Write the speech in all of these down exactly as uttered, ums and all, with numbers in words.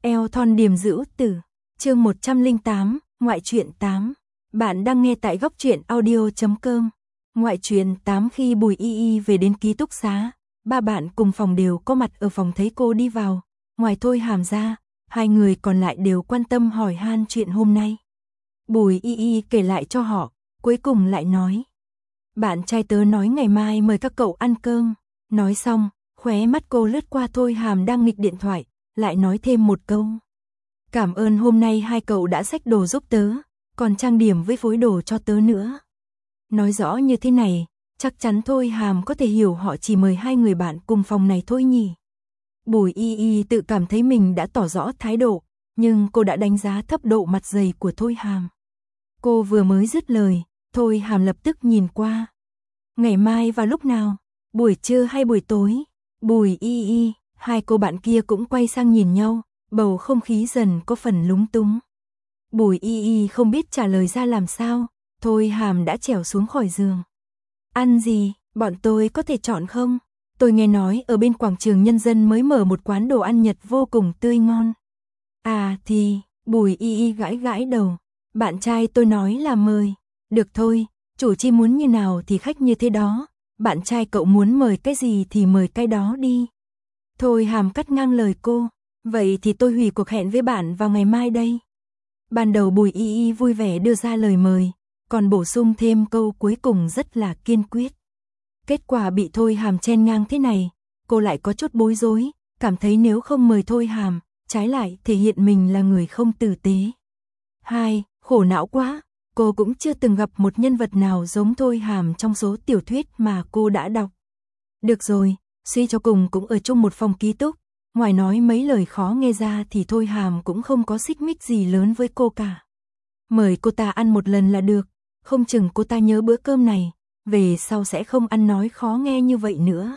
Eo thon điềm dữ tử, chương một trăm lẻ tám, ngoại truyện tám. Bạn đang nghe tại góc truyện audio chấm com. Ngoại truyện tám. Khi Bùi Y Y về đến ký túc xá, ba bạn cùng phòng đều có mặt ở phòng thấy cô đi vào. Ngoài Thôi Hàm ra, hai người còn lại đều quan tâm hỏi han chuyện hôm nay. Bùi Y Y kể lại cho họ, cuối cùng lại nói: bạn trai tớ nói ngày mai mời các cậu ăn cơm. Nói xong, khóe mắt cô lướt qua Thôi Hàm đang nghịch điện thoại, lại nói thêm một câu: cảm ơn hôm nay hai cậu đã xách đồ giúp tớ, còn trang điểm với phối đồ cho tớ nữa. Nói rõ như thế này, chắc chắn Thôi Hàm có thể hiểu họ chỉ mời hai người bạn cùng phòng này thôi nhỉ. Bùi Y Y tự cảm thấy mình đã tỏ rõ thái độ, nhưng cô đã đánh giá thấp độ mặt dày của Thôi Hàm. Cô vừa mới dứt lời, Thôi Hàm lập tức nhìn qua. Ngày mai vào lúc nào? Buổi trưa hay buổi tối? Bùi Y Y, hai cô bạn kia cũng quay sang nhìn nhau, bầu không khí dần có phần lúng túng. Bùi Y Y không biết trả lời ra làm sao, Thôi Hàm đã trèo xuống khỏi giường. Ăn gì, bọn tôi có thể chọn không? Tôi nghe nói ở bên quảng trường Nhân dân mới mở một quán đồ ăn Nhật vô cùng tươi ngon. À thì, Bùi Y Y gãi gãi đầu. Bạn trai tôi nói là mời. Được thôi, chủ chi muốn như nào thì khách như thế đó. Bạn trai cậu muốn mời cái gì thì mời cái đó đi. Thôi Hàm cắt ngang lời cô. Vậy thì tôi hủy cuộc hẹn với bạn vào ngày mai đây. Ban đầu Bùi Y Y vui vẻ đưa ra lời mời, còn bổ sung thêm câu cuối cùng rất là kiên quyết. Kết quả bị Thôi Hàm chen ngang thế này, cô lại có chút bối rối, cảm thấy nếu không mời Thôi Hàm, trái lại thể hiện mình là người không tử tế. Hai, khổ não quá, cô cũng chưa từng gặp một nhân vật nào giống Thôi Hàm trong số tiểu thuyết mà cô đã đọc. Được rồi, suy cho cùng cũng ở chung một phòng ký túc, ngoài nói mấy lời khó nghe ra thì Thôi Hàm cũng không có xích mích gì lớn với cô cả. Mời cô ta ăn một lần là được, không chừng cô ta nhớ bữa cơm này, về sau sẽ không ăn nói khó nghe như vậy nữa.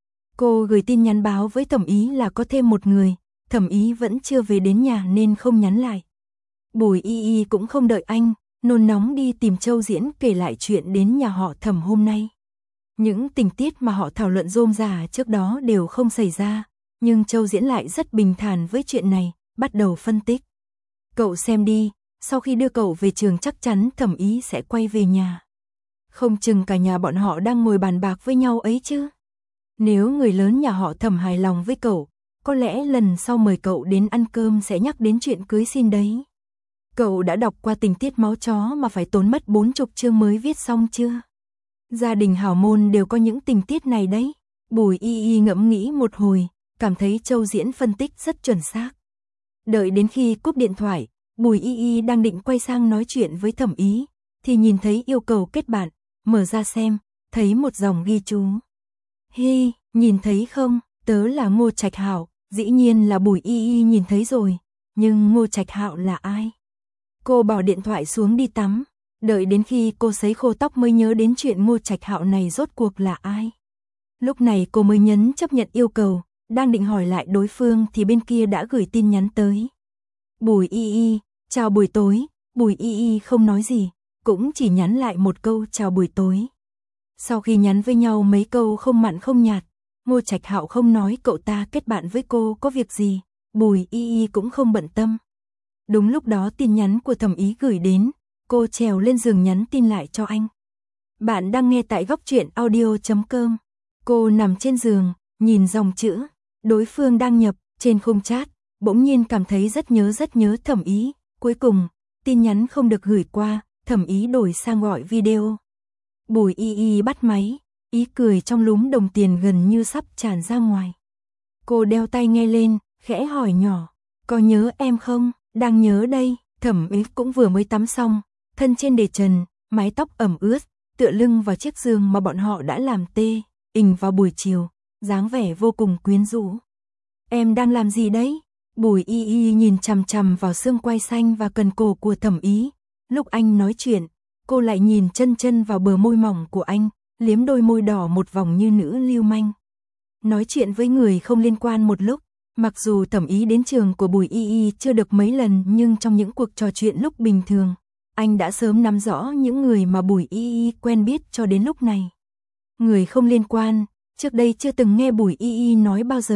Cô gửi tin nhắn báo với Thẩm Ý là có thêm một người, Thẩm Ý vẫn chưa về đến nhà nên không nhắn lại. Bùi Y Y cũng không đợi anh, nôn nóng đi tìm Châu Diễn kể lại chuyện đến nhà họ Thẩm hôm nay. Những tình tiết mà họ thảo luận rôm rả trước đó đều không xảy ra, nhưng Châu Diễn lại rất bình thản với chuyện này, bắt đầu phân tích. Cậu xem đi, sau khi đưa cậu về trường chắc chắn Thẩm Ý sẽ quay về nhà. Không chừng cả nhà bọn họ đang ngồi bàn bạc với nhau ấy chứ. Nếu người lớn nhà họ Thẩm hài lòng với cậu, có lẽ lần sau mời cậu đến ăn cơm sẽ nhắc đến chuyện cưới xin đấy. Cậu đã đọc qua tình tiết máu chó mà phải tốn mất bốn chục chương mới viết xong chưa? Gia đình hảo môn đều có những tình tiết này đấy. Bùi Y Y ngẫm nghĩ một hồi, cảm thấy Châu Diễn phân tích rất chuẩn xác. Đợi đến khi cúp điện thoại, Bùi Y Y đang định quay sang nói chuyện với Thẩm Ý, thì nhìn thấy yêu cầu kết bạn, mở ra xem, thấy một dòng ghi chú. Hi, nhìn thấy không, tớ là Ngô Trạch Hạo. Dĩ nhiên là Bùi Y Y nhìn thấy rồi, nhưng Ngô Trạch Hạo là ai? Cô bỏ điện thoại xuống đi tắm, đợi đến khi cô sấy khô tóc mới nhớ đến chuyện Ngô Trạch Hạo này rốt cuộc là ai. Lúc này cô mới nhấn chấp nhận yêu cầu, đang định hỏi lại đối phương thì bên kia đã gửi tin nhắn tới. Bùi Y Y, chào buổi tối. Bùi Y Y không nói gì, cũng chỉ nhắn lại một câu chào buổi tối. Sau khi nhắn với nhau mấy câu không mặn không nhạt, Ngô Trạch Hạo không nói cậu ta kết bạn với cô có việc gì, Bùi Y Y cũng không bận tâm. Đúng lúc đó tin nhắn của Thẩm Ý gửi đến, cô trèo lên giường nhắn tin lại cho anh. Bạn đang nghe tại góc truyện audio chấm com. Cô nằm trên giường, nhìn dòng chữ, đối phương đang nhập, trên khung chat, bỗng nhiên cảm thấy rất nhớ rất nhớ Thẩm Ý. Cuối cùng, tin nhắn không được gửi qua, Thẩm Ý đổi sang gọi video. Bùi Y Y bắt máy, ý cười trong lúm đồng tiền gần như sắp tràn ra ngoài. Cô đeo tai nghe lên, khẽ hỏi nhỏ, có nhớ em không? Đang nhớ đây. Thẩm Ý cũng vừa mới tắm xong, thân trên để trần, mái tóc ẩm ướt, tựa lưng vào chiếc giường mà bọn họ đã làm tê, ình vào buổi chiều, dáng vẻ vô cùng quyến rũ. Em đang làm gì đấy? Bùi Y Y nhìn chằm chằm vào xương quai xanh và cần cổ của Thẩm Ý. Lúc anh nói chuyện, cô lại nhìn chân chân vào bờ môi mỏng của anh, liếm đôi môi đỏ một vòng như nữ lưu manh. Nói chuyện với người không liên quan một lúc, mặc dù Thẩm Ý đến trường của Bùi Y Y chưa được mấy lần nhưng trong những cuộc trò chuyện lúc bình thường, anh đã sớm nắm rõ những người mà Bùi Y Y quen biết cho đến lúc này. Người không liên quan, trước đây chưa từng nghe Bùi Y Y nói bao giờ,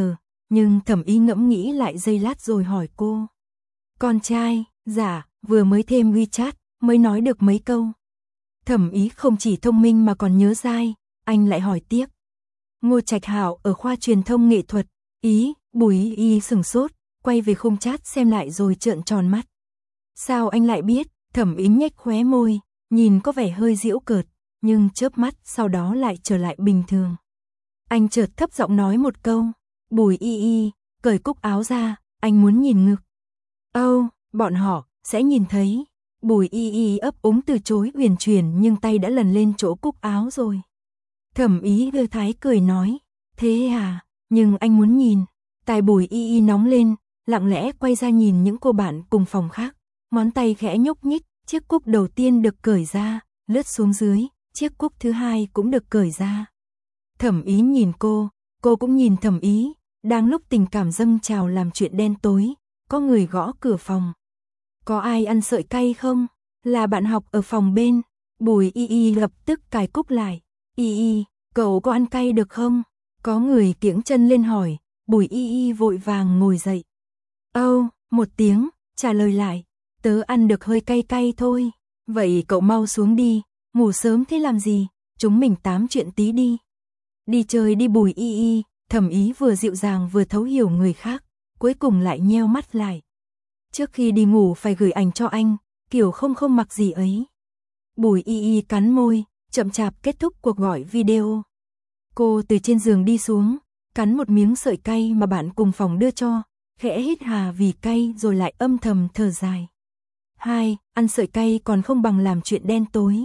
Nhưng Thẩm Ý ngẫm nghĩ lại giây lát rồi hỏi cô. Con trai, dạ, vừa mới thêm WeChat, mới nói được mấy câu. Thẩm Ý không chỉ thông minh mà còn nhớ dai, anh lại hỏi tiếp. Ngô Trạch Hạo ở khoa truyền thông nghệ thuật, Ý, Bùi Y Y sửng sốt, quay về khung chat xem lại rồi trợn tròn mắt. Sao anh lại biết? Thẩm Ý nhếch khóe môi, nhìn có vẻ hơi giễu cợt, nhưng chớp mắt sau đó lại trở lại bình thường. Anh chợt thấp giọng nói một câu, Bùi Y Y, cởi cúc áo ra, anh muốn nhìn ngực. Âu, oh, bọn họ sẽ nhìn thấy. Bùi Y Y ấp úng từ chối uyển chuyển nhưng tay đã lần lên chỗ cúc áo rồi. Thẩm Ý ưa thái cười nói, thế à, nhưng anh muốn nhìn. Tai Bùi Y Y nóng lên, lặng lẽ quay ra nhìn những cô bạn cùng phòng khác. Ngón tay khẽ nhúc nhích, chiếc cúc đầu tiên được cởi ra, lướt xuống dưới, chiếc cúc thứ hai cũng được cởi ra. Thẩm Ý nhìn cô, cô cũng nhìn Thẩm Ý, đang lúc tình cảm dâng trào làm chuyện đen tối, có người gõ cửa phòng. Có ai ăn sợi cay không? Là bạn học ở phòng bên. Bùi Y Y lập tức cài cúc lại. Y Y, cậu có ăn cay được không? Có người kiễng chân lên hỏi, Bùi Y Y vội vàng ngồi dậy. Âu, oh, một tiếng, trả lời lại, tớ ăn được hơi cay cay thôi. Vậy cậu mau xuống đi, ngủ sớm thế làm gì, chúng mình tám chuyện tí đi. Đi chơi đi Bùi Y Y, Thẩm Ý vừa dịu dàng vừa thấu hiểu người khác, cuối cùng lại nheo mắt lại. Trước khi đi ngủ phải gửi ảnh cho anh, kiểu không không mặc gì ấy. Bùi Y Y cắn môi, chậm chạp kết thúc cuộc gọi video. Cô từ trên giường đi xuống, cắn một miếng sợi cay mà bạn cùng phòng đưa cho, khẽ hít hà vì cay rồi lại âm thầm thở dài. Hai, ăn sợi cay còn không bằng làm chuyện đen tối.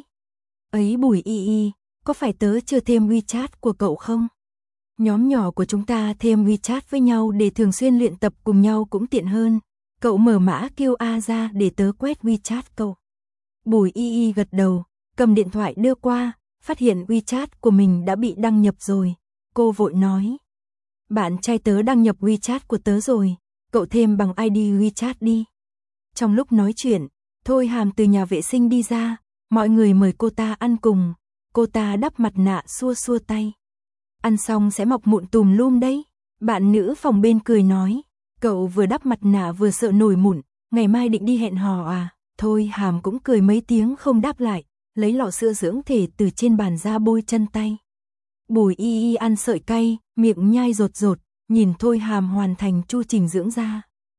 Ấy Bùi Y Y, có phải tớ chưa thêm WeChat của cậu không? Nhóm nhỏ của chúng ta thêm WeChat với nhau để thường xuyên luyện tập cùng nhau cũng tiện hơn. Cậu mở mã Q A ra để tớ quét WeChat cậu. Bùi Y Y gật đầu, cầm điện thoại đưa qua, phát hiện WeChat của mình đã bị đăng nhập rồi. Cô vội nói. Bạn trai tớ đăng nhập WeChat của tớ rồi, cậu thêm bằng I D WeChat đi. Trong lúc nói chuyện, Thôi Hàm từ nhà vệ sinh đi ra, mọi người mời cô ta ăn cùng. Cô ta đắp mặt nạ xua xua tay. Ăn xong sẽ mọc mụn tùm lum đấy. Bạn nữ phòng bên cười nói. Cậu vừa đắp mặt nạ vừa sợ nổi mụn, ngày mai định đi hẹn hò à? Thôi Hàm cũng cười mấy tiếng không đáp lại, lấy lọ sữa dưỡng thể từ trên bàn ra bôi chân tay. Bùi Y Y ăn sợi cay, miệng nhai rột rột, nhìn Thôi Hàm hoàn thành chu trình dưỡng da.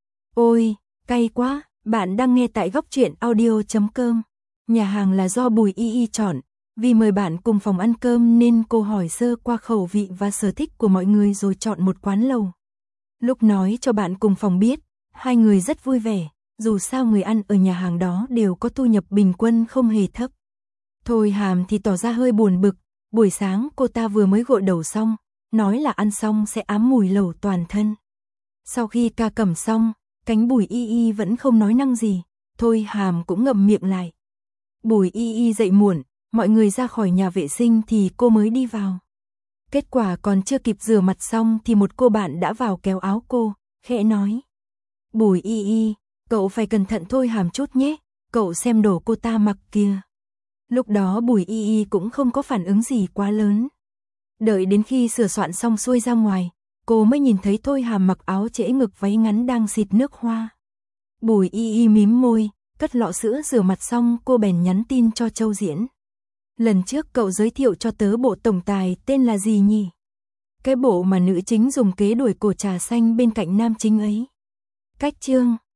Ôi, cay quá, bạn đang nghe tại góc truyện audio chấm com. Nhà hàng là do Bùi Y Y chọn, vì mời bạn cùng phòng ăn cơm nên cô hỏi sơ qua khẩu vị và sở thích của mọi người rồi chọn một quán lầu. Lúc nói cho bạn cùng phòng biết, hai người rất vui vẻ, dù sao người ăn ở nhà hàng đó đều có thu nhập bình quân không hề thấp. Thôi Hàm thì tỏ ra hơi buồn bực, buổi sáng cô ta vừa mới gội đầu xong, nói là ăn xong sẽ ám mùi lẩu toàn thân. Sau khi ca cẩm xong, cánh Bùi Y Y vẫn không nói năng gì, Thôi Hàm cũng ngậm miệng lại. Bùi Y Y dậy muộn, mọi người ra khỏi nhà vệ sinh thì cô mới đi vào. Kết quả còn chưa kịp rửa mặt xong thì một cô bạn đã vào kéo áo cô, khẽ nói. Bùi Y Y, cậu phải cẩn thận Thôi Hàm chút nhé, cậu xem đồ cô ta mặc kìa. Lúc đó Bùi Y Y cũng không có phản ứng gì quá lớn. Đợi đến khi sửa soạn xong xuôi ra ngoài, cô mới nhìn thấy Thôi Hàm mặc áo trễ ngực váy ngắn đang xịt nước hoa. Bùi Y Y mím môi, cất lọ sữa rửa mặt xong cô bèn nhắn tin cho Châu Diễn. Lần trước cậu giới thiệu cho tớ bộ tổng tài tên là gì nhỉ? Cái bộ mà nữ chính dùng kế đuổi cổ trà xanh bên cạnh nam chính ấy. Cách chương